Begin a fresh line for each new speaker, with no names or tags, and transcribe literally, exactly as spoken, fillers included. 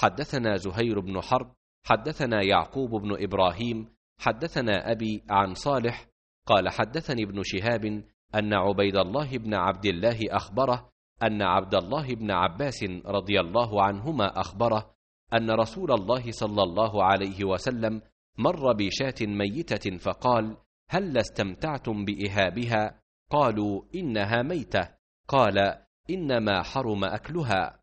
حدثنا زهير بن حرب حدثنا يعقوب بن إبراهيم حدثنا أبي عن صالح قال حدثني ابن شهاب أن عبيد الله بن عبد الله أخبره أن عبد الله بن عباس رضي الله عنهما أخبره أن رسول الله صلى الله عليه وسلم مر بشاة ميتة فقال: هل استمتعتم بإهابها؟ قالوا: إنها ميتة. قال: إنما حرم أكلها.